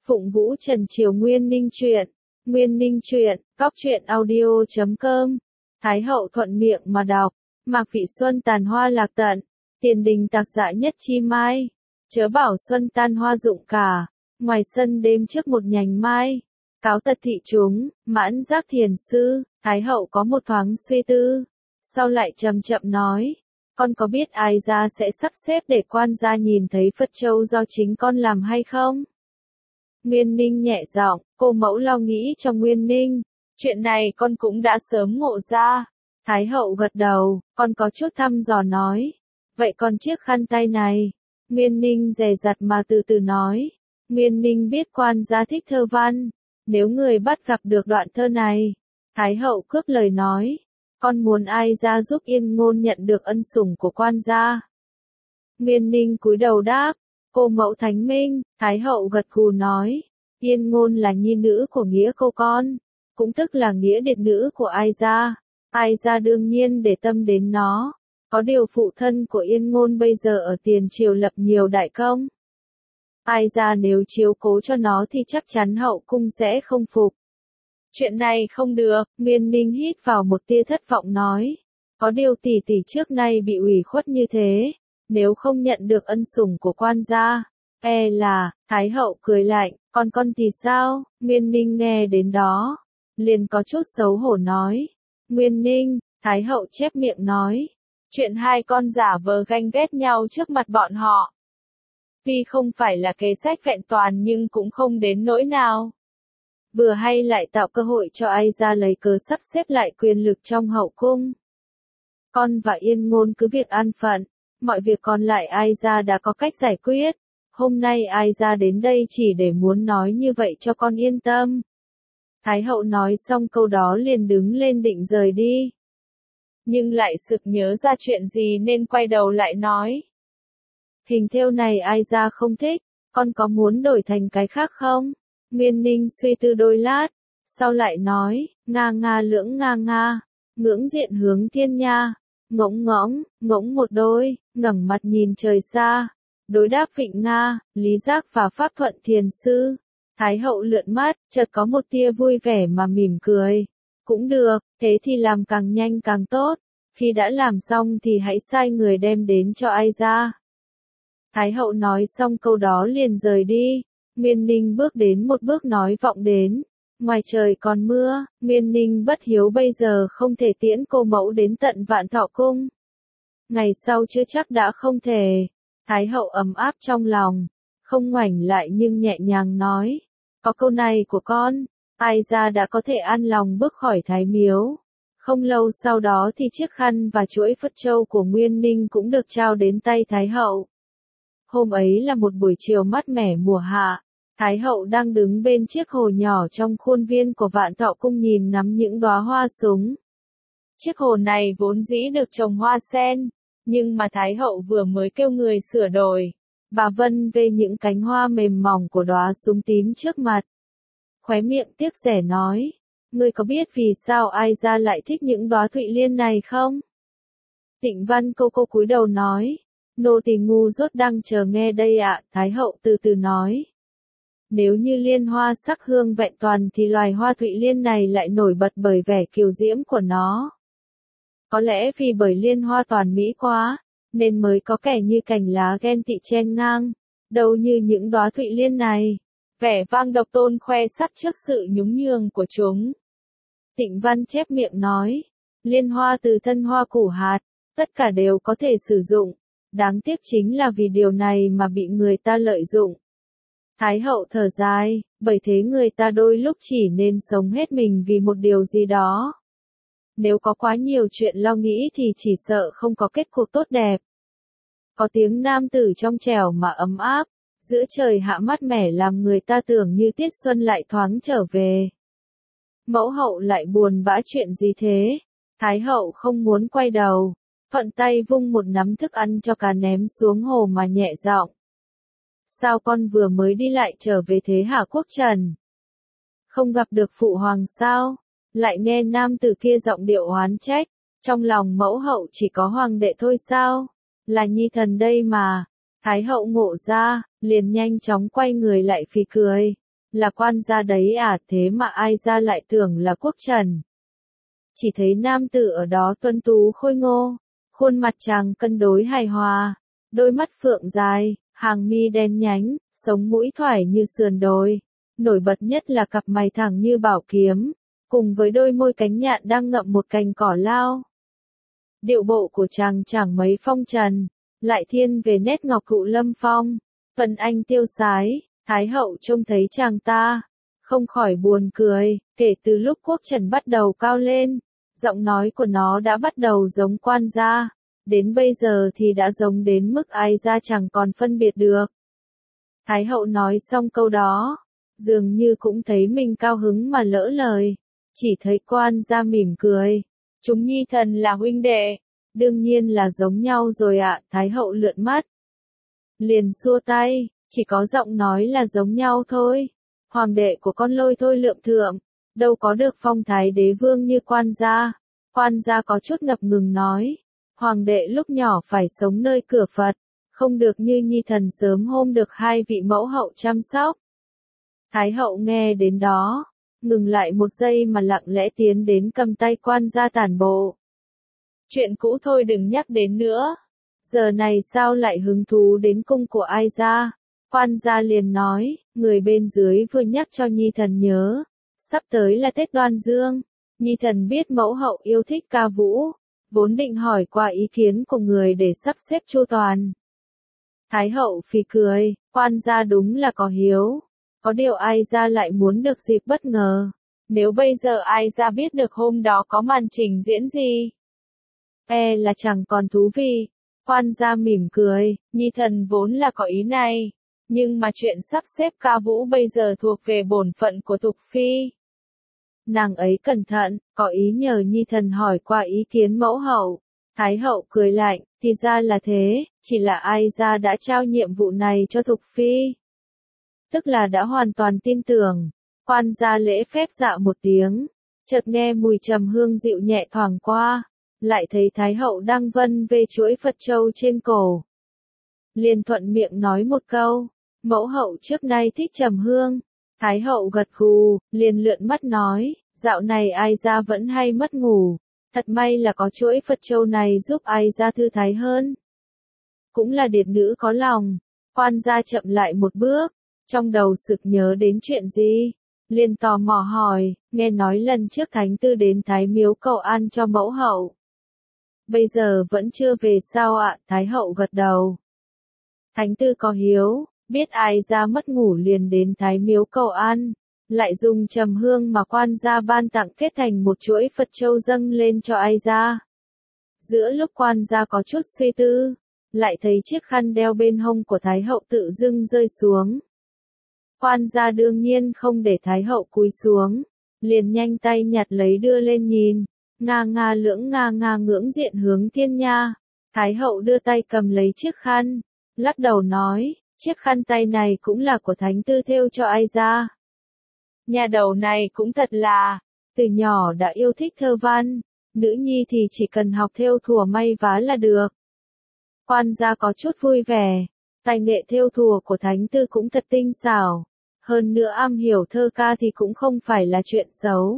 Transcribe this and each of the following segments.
Phụng Vũ Trần Triều Nguyên Ninh truyện. Nguyên Ninh truyện, cóc truyện audio.com. Thái hậu thuận miệng mà đọc. Mạc Vị Xuân tàn hoa lạc tận. Tiền đình tạc dạ nhất chi mai. Chớ bảo xuân tan hoa rụng cả. Ngoài sân đêm trước một nhành mai. Cáo tật thị chúng, mãn giác thiền sư. Thái hậu có một thoáng suy tư. Sau lại chậm chậm nói. Con có biết ai ra sẽ sắp xếp để quan gia nhìn thấy Phật Châu do chính con làm hay không? Nguyên Ninh nhẹ giọng, cô mẫu lo nghĩ cho Nguyên Ninh. Chuyện này con cũng đã sớm ngộ ra. Thái hậu gật đầu, con có chút thăm dò nói. Vậy còn chiếc khăn tay này? Nguyên Ninh dè dặt mà từ từ nói. Nguyên Ninh biết quan gia thích thơ văn. Nếu người bắt gặp được đoạn thơ này. Thái hậu cướp lời nói. Con muốn ai ra giúp Yên Ngôn nhận được ân sủng của quan gia. Nguyên Ninh cúi đầu đáp. Cô mẫu thánh minh, Thái hậu gật gù nói. Yên Ngôn là nhi nữ của nghĩa cô con. Cũng tức là nghĩa điệt nữ của ai gia. Ai gia đương nhiên để tâm đến nó. Có điều phụ thân của Yên Ngôn bây giờ ở tiền triều lập nhiều đại công. Ai gia nếu chiếu cố cho nó thì chắc chắn hậu cung sẽ không phục. Chuyện này không được, Nguyên Ninh hít vào một tia thất vọng nói. Có điều tỷ tỷ trước nay bị ủy khuất như thế. Nếu không nhận được ân sủng của quan gia, là, Thái hậu cười lạnh, con thì sao? Nguyên Ninh nghe đến đó, liền có chút xấu hổ nói. Nguyên Ninh, Thái hậu chép miệng nói. Chuyện hai con giả vờ ganh ghét nhau trước mặt bọn họ. Tuy không phải là kế sách vẹn toàn nhưng cũng không đến nỗi nào. Vừa hay lại tạo cơ hội cho ai ra lấy cớ sắp xếp lại quyền lực trong hậu cung. Con và Yên Ngôn cứ việc an phận. Mọi việc còn lại ai ra đã có cách giải quyết. Hôm nay ai ra đến đây chỉ để muốn nói như vậy cho con yên tâm. Thái hậu nói xong câu đó liền đứng lên định rời đi. Nhưng lại sực nhớ ra chuyện gì nên quay đầu lại nói. Hình thêu này ai ra không thích, con có muốn đổi thành cái khác không? Nguyên Ninh suy tư đôi lát, sau lại nói, nga nga lưỡng nga nga, ngưỡng diện hướng thiên nha. Ngỗng một đôi, ngẩng mặt nhìn trời xa. Đối đáp Vịnh Nga, Lý Giác và Pháp Thuận Thiền Sư. Thái hậu lượn mắt, chợt có một tia vui vẻ mà mỉm cười. Cũng được, thế thì làm càng nhanh càng tốt. Khi đã làm xong thì hãy sai người đem đến cho ai ra. Thái hậu nói xong câu đó liền rời đi. Nguyên Ninh bước đến một bước nói vọng đến. Ngoài trời còn mưa, Nguyên Ninh bất hiếu bây giờ không thể tiễn cô mẫu đến tận Vạn Thọ Cung. Ngày sau chưa chắc đã không thể. Thái hậu ấm áp trong lòng, không ngoảnh lại nhưng nhẹ nhàng nói. Có câu này của con, ai ra đã có thể an lòng bước khỏi Thái Miếu. Không lâu sau đó thì chiếc khăn và chuỗi Phật Châu của Nguyên Ninh cũng được trao đến tay Thái hậu. Hôm ấy là một buổi chiều mát mẻ mùa hạ. Thái hậu đang đứng bên chiếc hồ nhỏ trong khuôn viên của Vạn Thọ Cung nhìn ngắm những đóa hoa súng. Chiếc hồ này vốn dĩ được trồng hoa sen, nhưng mà Thái hậu vừa mới kêu người sửa đổi. Bà vân về những cánh hoa mềm mỏng của đóa súng tím trước mặt. Khóe miệng tiếc rẻ nói, ngươi có biết vì sao ai ra lại thích những đóa thụy liên này không? Tịnh Văn cô cúi đầu nói, nô tỳ ngu dốt đang chờ nghe đây ạ. Thái hậu từ từ nói. Nếu như liên hoa sắc hương vẹn toàn thì loài hoa thụy liên này lại nổi bật bởi vẻ kiều diễm của nó. Có lẽ vì bởi liên hoa toàn mỹ quá, nên mới có kẻ như cành lá ghen tị chen ngang, đâu như những đóa thụy liên này. Vẻ vang độc tôn khoe sắc trước sự nhún nhường của chúng. Tịnh Văn chép miệng nói, liên hoa từ thân hoa củ hạt, tất cả đều có thể sử dụng. Đáng tiếc chính là vì điều này mà bị người ta lợi dụng. Thái hậu thở dài, bởi thế người ta đôi lúc chỉ nên sống hết mình vì một điều gì đó. Nếu có quá nhiều chuyện lo nghĩ thì chỉ sợ không có kết cục tốt đẹp. Có tiếng nam tử trong trẻo mà ấm áp, giữa trời hạ mát mẻ làm người ta tưởng như tiết xuân lại thoáng trở về. Mẫu hậu lại buồn bã chuyện gì thế? Thái hậu không muốn quay đầu, thuận tay vung một nắm thức ăn cho cá ném xuống hồ mà nhẹ giọng. Sao con vừa mới đi lại trở về thế hả Quốc Trần? Không gặp được phụ hoàng sao? Lại nghe nam tử kia giọng điệu oán trách, trong lòng mẫu hậu chỉ có hoàng đệ thôi sao? Là nhi thần đây mà. Thái hậu ngộ ra, liền nhanh chóng quay người lại phì cười. là quan gia đấy à, thế mà ai ra lại tưởng là Quốc Trần. Chỉ thấy nam tử ở đó tuấn tú khôi ngô, khuôn mặt chàng cân đối hài hòa, đôi mắt phượng dài, hàng mi đen nhánh, sống mũi thoải như sườn đồi, nổi bật nhất là cặp mày thẳng như bảo kiếm, cùng với đôi môi cánh nhạn đang ngậm một cành cỏ lao. Điệu bộ của chàng chẳng mấy phong trần, lại thiên về nét ngọc cụ lâm phong, phần anh tiêu sái, Thái hậu trông thấy chàng ta, không khỏi buồn cười, kể từ lúc Quốc Trần bắt đầu cao lên, giọng nói của nó đã bắt đầu giống quan gia, đến bây giờ thì đã giống đến mức ai ra chẳng còn phân biệt được. Thái hậu nói xong câu đó, dường như cũng thấy mình cao hứng mà lỡ lời, chỉ thấy quan gia mỉm cười, chúng nhi thần là huynh đệ, đương nhiên là giống nhau rồi ạ. Thái hậu lượn mắt, liền xua tay, chỉ có giọng nói là giống nhau thôi, hoàng đệ của con Lôi Thôi Lượm Thượng, đâu có được phong thái đế vương như quan gia. Quan gia có chút ngập ngừng nói, hoàng đệ lúc nhỏ phải sống nơi cửa Phật, không được như nhi thần sớm hôm được hai vị mẫu hậu chăm sóc. Thái hậu nghe đến đó, ngừng lại một giây mà lặng lẽ tiến đến cầm tay quan gia tản bộ. Chuyện cũ thôi đừng nhắc đến nữa, giờ này sao lại hứng thú đến cung của ai ra? Quan gia liền nói, người bên dưới vừa nhắc cho nhi thần nhớ, sắp tới là Tết Đoan Dương, nhi thần biết mẫu hậu yêu thích ca vũ, vốn định hỏi qua ý kiến của người để sắp xếp chu toàn. Thái hậu phì cười, quan gia đúng là có hiếu, có điều ai ra lại muốn được dịp bất ngờ, nếu bây giờ ai ra biết được hôm đó có màn trình diễn gì, là chẳng còn thú vị. Quan gia mỉm cười, nhi thần vốn là có ý này, nhưng mà chuyện sắp xếp ca vũ bây giờ thuộc về bổn phận của Thục Phi. Nàng ấy cẩn thận, có ý nhờ nhi thần hỏi qua ý kiến mẫu hậu. Thái hậu cười lạnh, thì ra là thế, chỉ là ai ra đã trao nhiệm vụ này cho Thục Phi. Tức là đã hoàn toàn tin tưởng. Quan gia lễ phép dạ một tiếng, chợt nghe mùi trầm hương dịu nhẹ thoảng qua, lại thấy Thái hậu đang vân về chuỗi Phật châu trên cổ. Liền thuận miệng nói một câu, mẫu hậu trước nay thích trầm hương. Thái hậu gật gù, liền lượn mắt nói, dạo này ai ra vẫn hay mất ngủ, thật may là có chuỗi Phật châu này giúp ai ra thư thái hơn. Cũng là điệp nữ có lòng. Quan gia chậm lại một bước, trong đầu sực nhớ đến chuyện gì, liền tò mò hỏi, nghe nói lần trước thánh tư đến Thái Miếu cầu an cho mẫu hậu. Bây giờ vẫn chưa về sao ạ? Thái hậu gật đầu. Thánh tư có hiếu, biết ai ra mất ngủ liền đến Thái Miếu cầu an, lại dùng trầm hương mà quan gia ban tặng kết thành một chuỗi Phật châu dâng lên cho ai ra. Giữa lúc quan gia có chút suy tư, lại thấy chiếc khăn đeo bên hông của Thái hậu tự dưng rơi xuống. Quan gia đương nhiên không để Thái hậu cúi xuống, liền nhanh tay nhặt lấy đưa lên nhìn, nga nga ngưỡng diện hướng thiên nha. Thái hậu đưa tay cầm lấy chiếc khăn, lắc đầu nói, chiếc khăn tay này cũng là của thánh tư thêu cho ai ra. Nhà đầu này cũng thật là, từ nhỏ đã yêu thích thơ văn, nữ nhi thì chỉ cần học thêu thùa may vá là được. Quan gia có chút vui vẻ, tài nghệ thêu thùa của thánh tư cũng thật tinh xảo, hơn nữa am hiểu thơ ca thì cũng không phải là chuyện xấu.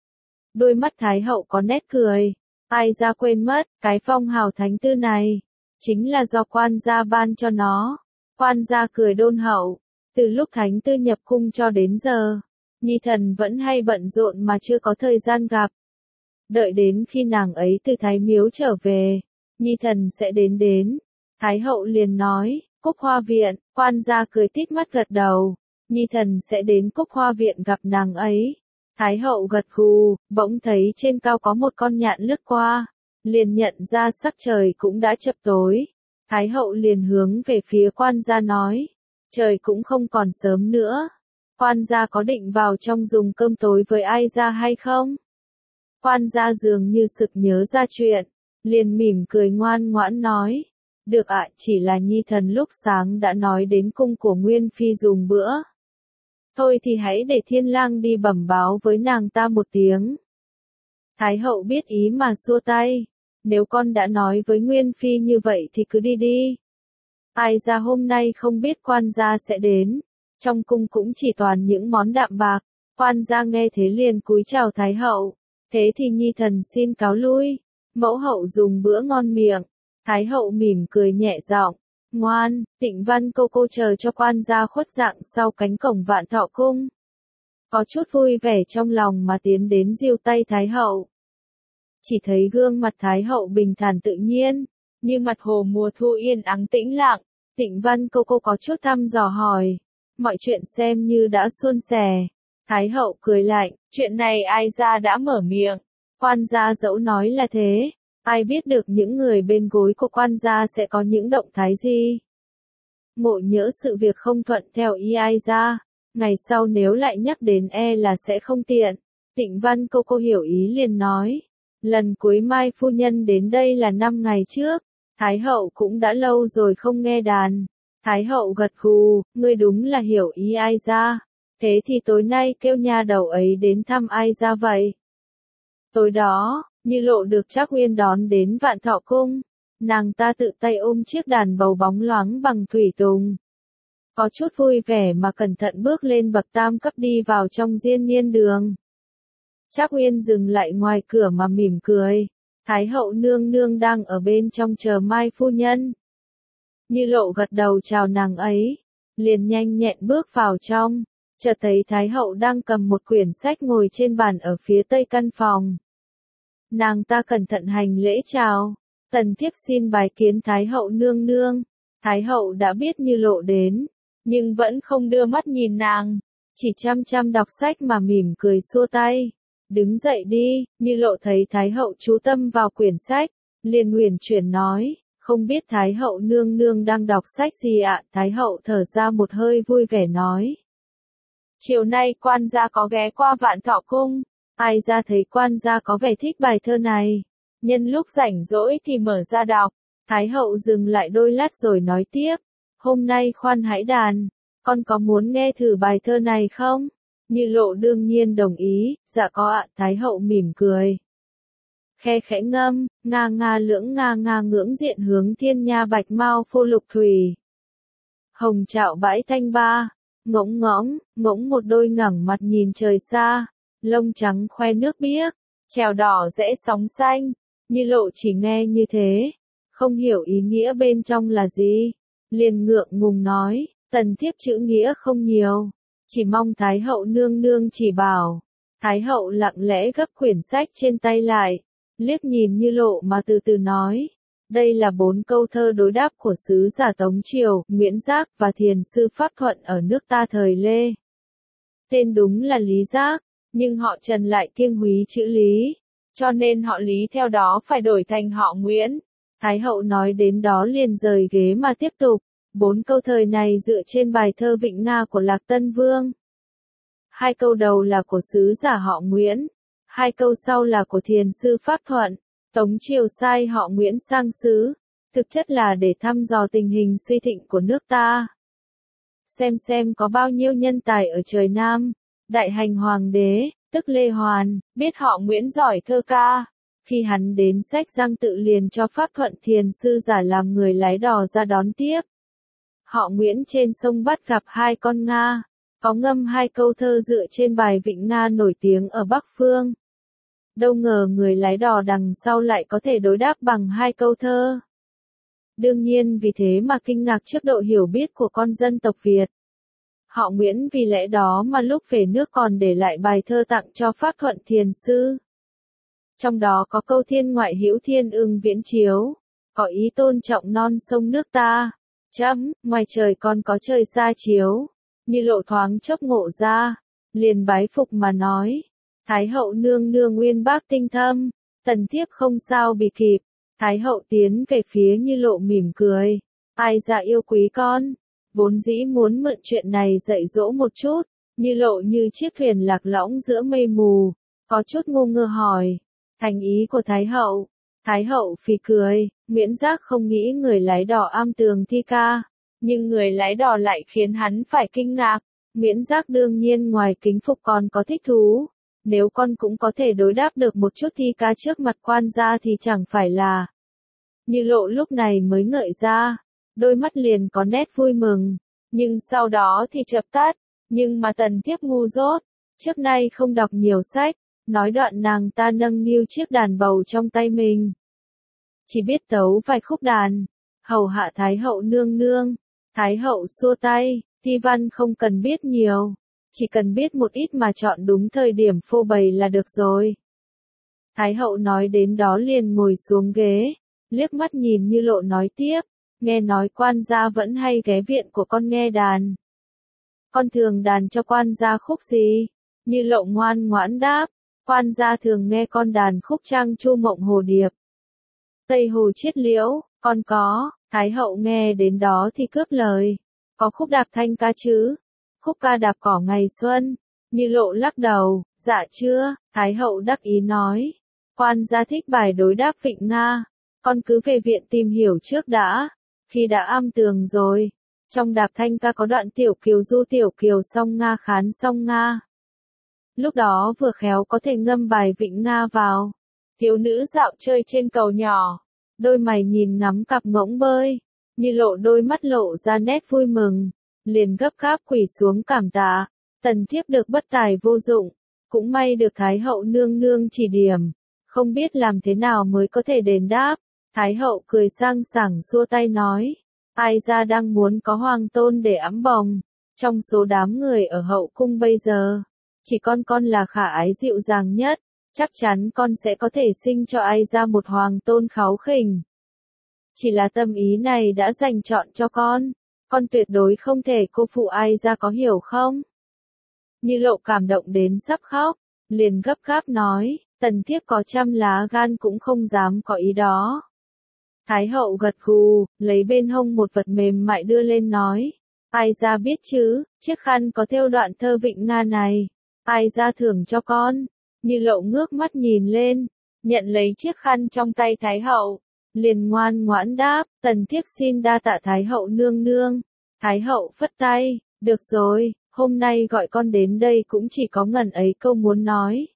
Đôi mắt Thái hậu có nét cười, ai ra quên mất, cái phong hào thánh tư này, chính là do quan gia ban cho nó. Quan gia cười đôn hậu, từ lúc thánh tư nhập cung cho đến giờ, nhi thần vẫn hay bận rộn mà chưa có thời gian gặp. Đợi đến khi nàng ấy từ Thái Miếu trở về, nhi thần sẽ đến. Thái hậu liền nói, Cúc Hoa Viện. Quan gia cười tít mắt gật đầu, nhi thần sẽ đến Cúc Hoa Viện gặp nàng ấy. Thái hậu gật gù, bỗng thấy trên cao có một con nhạn lướt qua, liền nhận ra sắc trời cũng đã chập tối. Thái hậu liền hướng về phía quan gia nói, trời cũng không còn sớm nữa, quan gia có định vào trong dùng cơm tối với ai ra hay không? Quan gia dường như sực nhớ ra chuyện, liền mỉm cười ngoan ngoãn nói, được ạ, chỉ là nhi thần lúc sáng đã nói đến cung của Nguyên Phi dùng bữa. Thôi thì hãy để thiên lang đi bẩm báo với nàng ta một tiếng. Thái hậu biết ý mà xua tay, nếu con đã nói với Nguyên Phi như vậy thì cứ đi đi. Ai ra hôm nay không biết quan gia sẽ đến, Trong cung cũng chỉ toàn những món đạm bạc, quan gia nghe thế liền cúi chào Thái hậu. Thế thì nhi thần xin cáo lui, mẫu hậu dùng bữa ngon miệng. Thái hậu mỉm cười nhẹ giọng, ngoan, Tịnh Văn cô chờ cho quan gia khuất dạng sau cánh cổng Vạn Thọ cung. Có chút vui vẻ trong lòng mà tiến đến dìu tay Thái hậu. Chỉ thấy gương mặt Thái hậu bình thản tự nhiên, như mặt hồ mùa thu yên ắng tĩnh lặng. Tịnh Văn cô có chút thăm dò hỏi, mọi chuyện xem như đã suôn sẻ. Thái hậu cười lạnh, chuyện này ai ra đã mở miệng. Quan gia dẫu nói là thế, ai biết được những người bên gối của quan gia sẽ có những động thái gì. Ngộ nhỡ sự việc không thuận theo ý ai ra, ngày sau nếu lại nhắc đến là sẽ không tiện. Tịnh Văn cô hiểu ý liền nói, lần cuối Mai phu nhân đến đây là 5 ngày trước, Thái hậu cũng đã lâu rồi không nghe đàn. Thái hậu gật gù, ngươi đúng là hiểu ý ai ra. Thế thì tối nay kêu nha đầu ấy đến thăm ai ra vậy? Tối đó, Như Lộ được Trác Uyên đón đến Vạn Thọ cung, nàng ta tự tay ôm chiếc đàn bầu bóng loáng bằng thủy tùng. Có chút vui vẻ mà cẩn thận bước lên bậc tam cấp đi vào trong Diên Niên đường. Trác Uyên dừng lại ngoài cửa mà mỉm cười, Thái hậu nương nương đang ở bên trong chờ Mai phu nhân. Như Lộ gật đầu chào nàng ấy, liền nhanh nhẹn bước vào trong, chợt thấy Thái hậu đang cầm một quyển sách ngồi trên bàn ở phía tây căn phòng. Nàng ta cẩn thận hành lễ chào, tần thiếp xin bái kiến Thái hậu nương nương. Thái hậu đã biết Như Lộ đến, nhưng vẫn không đưa mắt nhìn nàng, chỉ chăm chăm đọc sách mà mỉm cười xua tay. Đứng dậy đi. Như Lộ thấy Thái hậu chú tâm vào quyển sách, liền uyển chuyển nói, không biết Thái hậu nương nương đang đọc sách gì ạ? Thái hậu thở ra một hơi vui vẻ nói, chiều nay quan gia có ghé qua Vạn Thọ cung, ai ra thấy quan gia có vẻ thích bài thơ này, nhân lúc rảnh rỗi thì mở ra đọc. Thái hậu dừng lại đôi lát rồi nói tiếp, hôm nay khoan hãy đàn, con có muốn nghe thử bài thơ này không? Như Lộ đương nhiên đồng ý, dạ có ạ. Thái hậu mỉm cười, khe khẽ ngâm, nga nga ngưỡng diện hướng thiên nha bạch mao phô lục thủy. Hồng trạo bãi thanh ba, ngỗng một đôi ngẩng mặt nhìn trời xa, lông trắng khoe nước biếc, chèo đỏ rẽ sóng xanh. Như Lộ chỉ nghe như thế, không hiểu ý nghĩa bên trong là gì, liền ngượng ngùng nói, tần thiếp chữ nghĩa không nhiều, chỉ mong Thái hậu nương nương chỉ bảo. Thái hậu lặng lẽ gấp quyển sách trên tay lại, liếc nhìn Như Lộ mà từ từ nói, đây là 4 câu thơ đối đáp của sứ giả Tống Triều, Nguyễn Giác và thiền sư Pháp Thuận ở nước ta thời Lê. Tên đúng là Lý Giác, nhưng họ Trần lại kiêng húy chữ Lý, cho nên họ Lý theo đó phải đổi thành họ Nguyễn. Thái hậu nói đến đó liền rời ghế mà tiếp tục, 4 câu thơ này dựa trên bài thơ Vịnh Nga của Lạc Tân Vương. 2 câu đầu là của sứ giả họ Nguyễn, 2 câu sau là của thiền sư Pháp Thuận. Tống Triều sai họ Nguyễn sang sứ, thực chất là để thăm dò tình hình suy thịnh của nước ta. Xem có bao nhiêu nhân tài ở trời Nam. Đại hành hoàng đế, tức Lê Hoàn, biết họ Nguyễn giỏi thơ ca. Khi hắn đến Sách Giang tự liền cho Pháp Thuận thiền sư giả làm người lái đò ra đón tiếp. Họ Nguyễn trên sông bắt gặp 2 con Nga, có ngâm 2 câu thơ dựa trên bài Vịnh Nga nổi tiếng ở Bắc Phương. Đâu ngờ người lái đò đằng sau lại có thể đối đáp bằng 2 câu thơ. Đương nhiên vì thế mà kinh ngạc trước độ hiểu biết của con dân tộc Việt. Họ Nguyễn vì lẽ đó mà lúc về nước còn để lại bài thơ tặng cho Pháp Thuận thiền sư. Trong đó có câu thiên ngoại hữu thiên ưng viễn chiếu, có ý tôn trọng non sông nước ta. Ngoài trời còn có trời xa chiếu. Như Lộ thoáng chốc ngộ ra, liền bái phục mà nói, Thái hậu nương nương uyên bác tinh thâm, tần thiếp không sao bị kịp. Thái hậu tiến về phía Như Lộ mỉm cười, ai dạ yêu quý con, vốn dĩ muốn mượn chuyện này dạy dỗ một chút. Như Lộ như chiếc thuyền lạc lõng giữa mây mù, có chút ngu ngơ hỏi, thành ý của Thái hậu. Thái hậu phì cười, Nguyễn Giác không nghĩ người lái đò am tường thi ca, nhưng người lái đò lại khiến hắn phải kinh ngạc. Nguyễn Giác đương nhiên ngoài kính phục còn có thích thú. Nếu con cũng có thể đối đáp được một chút thi ca trước mặt quan gia thì chẳng phải là. Như Lộ lúc này mới ngợi ra, đôi mắt liền có nét vui mừng. nhưng sau đó thì chập tắt. Nhưng mà Tần Thiếp ngu dốt, trước nay không đọc nhiều sách, nói đoạn nàng ta nâng niu chiếc đàn bầu trong tay mình. Chỉ biết tấu vài khúc đàn, hầu hạ Thái hậu nương nương. Thái hậu xua tay, thi văn không cần biết nhiều, chỉ cần biết một ít mà chọn đúng thời điểm phô bày là được rồi. Thái hậu nói đến đó liền ngồi xuống ghế, liếc mắt nhìn Như Lộ nói tiếp, nghe nói quan gia vẫn hay ghé viện của con nghe đàn. Con thường đàn cho quan gia khúc gì? Như Lộ ngoan ngoãn đáp, quan gia thường nghe con đàn khúc Trang Chu Mộng Hồ Điệp. Tây Hồ Chiết Liễu, con có. Thái hậu nghe đến đó thì cướp lời, có khúc đạp thanh ca chứ? Khúc ca đạp cỏ ngày xuân. Như Lộ lắc đầu, dạ chưa. Thái hậu đắc ý nói, quan gia thích bài đối đáp Vịnh Nga, con cứ về viện tìm hiểu trước đã. Khi đã am tường rồi, trong đạp thanh ca có đoạn tiểu kiều du tiểu kiều song Nga khán song Nga. Lúc đó vừa khéo có thể ngâm bài Vịnh Nga vào. Thiếu nữ dạo chơi trên cầu nhỏ, đôi mày nhìn ngắm cặp ngỗng bơi. Như Lộ đôi mắt lộ ra nét vui mừng, liền gấp gáp quỳ xuống cảm tạ. Tần Thiếp được bất tài vô dụng, cũng may được Thái hậu nương nương chỉ điểm, không biết làm thế nào mới có thể đền đáp. Thái hậu cười sang sảng xua tay nói, ai ra đang muốn có hoàng tôn để ẵm bồng, trong số đám người ở hậu cung bây giờ, chỉ con là khả ái dịu dàng nhất, chắc chắn con sẽ có thể sinh cho ai ra một hoàng tôn kháu khỉnh. Chỉ là tâm ý này đã dành chọn cho con tuyệt đối không thể cô phụ ai ra, có hiểu không? Như Lộ cảm động đến sắp khóc, liền gấp gáp nói, Tần Thiếp có trăm lá gan cũng không dám có ý đó. Thái hậu gật gù, lấy bên hông một vật mềm mại đưa lên nói, ai ra biết chứ, chiếc khăn có thêu đoạn thơ Vịnh Nga này, ai ra thưởng cho con. Như Lộ ngước mắt nhìn lên, nhận lấy chiếc khăn trong tay Thái hậu, liền ngoan ngoãn đáp, Tần Thiếp xin đa tạ Thái hậu nương nương. Thái hậu phất tay, được rồi, hôm nay gọi con đến đây cũng chỉ có ngần ấy câu muốn nói.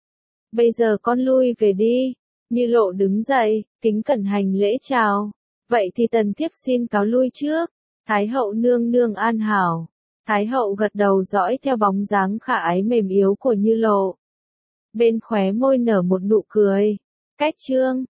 Bây giờ con lui về đi. Như Lộ đứng dậy, kính cẩn hành lễ chào. Vậy thì Tần Thiếp xin cáo lui trước. Thái hậu nương nương an hảo. Thái hậu gật đầu dõi theo bóng dáng khả ái mềm yếu của Như Lộ. Bên khóe môi nở một nụ cười. Cách chương